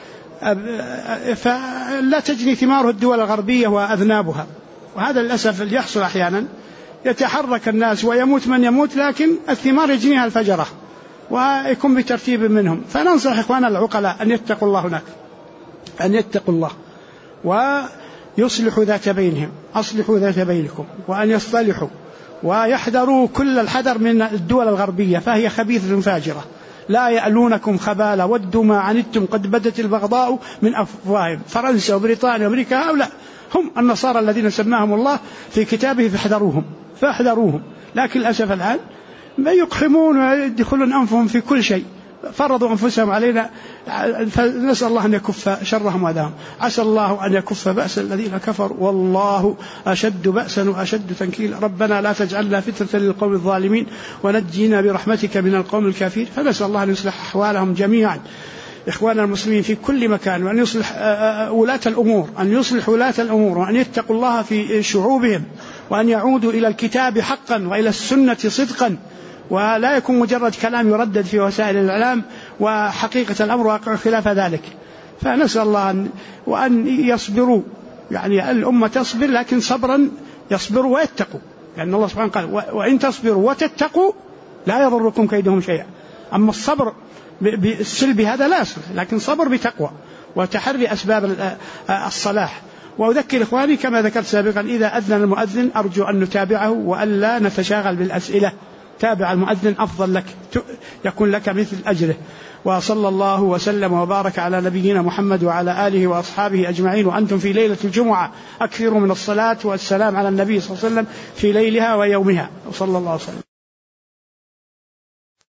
فلا تجني ثماره الدول الغربية وأذنابها. وهذا للأسف اللي يحصل أحيانا، يتحرك الناس ويموت من يموت، لكن الثمار يجنيها الفجرة ويكون بترتيب منهم. فننصح إخواننا العقلاء أن يتقوا الله هناك، أن يتقوا الله ويصلحوا ذات بينهم، أصلحوا ذات بينكم، وأن يصطلحوا ويحذروا كل الحذر من الدول الغربية، فهي خبيثة فاجرة لا يألونكم خبالا ودوا ما عنتم قد بدت البغضاء من أفواههم. فرنسا وبريطانيا وأمريكا هؤلاء هم النصارى الذين سماهم الله في كتابه فاحذروهم. لكن للأسف الآن يقحمون ويدخلون أنفهم في كل شيء، فرضوا أنفسهم علينا، فنسأل الله أن يكف شرهم وأذاهم. عسى الله أن يكف بأس الذين كفروا والله أشد بأسا وأشد تنكيلا. ربنا لا تجعلنا فتنة للقوم الظالمين ونجينا برحمتك من القوم الكافرين. فنسأل الله أن يصلح أحوالهم جميعا، إخواننا المسلمين في كل مكان، وأن يصلح ولاة الأمور، وأن يتقوا الله في شعوبهم، وأن يعودوا إلى الكتاب حقا وإلى السنة صدقا، ولا يكون مجرد كلام يردد في وسائل الإعلام وحقيقة الأمر واقع خلاف ذلك. فنسأل الله وأن يصبروا، يعني الأمة تصبر لكن صبرا يصبروا ويتقوا، لأن يعني الله سبحانه قال وإن تصبروا وتتقوا لا يضركم كيدهم شيئا. أما الصبر بالسلب هذا لا يصلح، لكن صبر بتقوى وتحري أسباب الصلاح وأذكر إخواني كما ذكرت سابقا إذا أذن المؤذن أرجو أن نتابعه وألا نتشاغل بالأسئلة. تابع المؤذن أفضل لك، يكون لك مثل أجره. وصلى الله وسلم وبارك على نبينا محمد وعلى آله وأصحابه أجمعين. وأنتم في ليلة الجمعة أكثروا من الصلاة والسلام على النبي صلى الله عليه وسلم في ليلها ويومها. وصلى الله وسلم.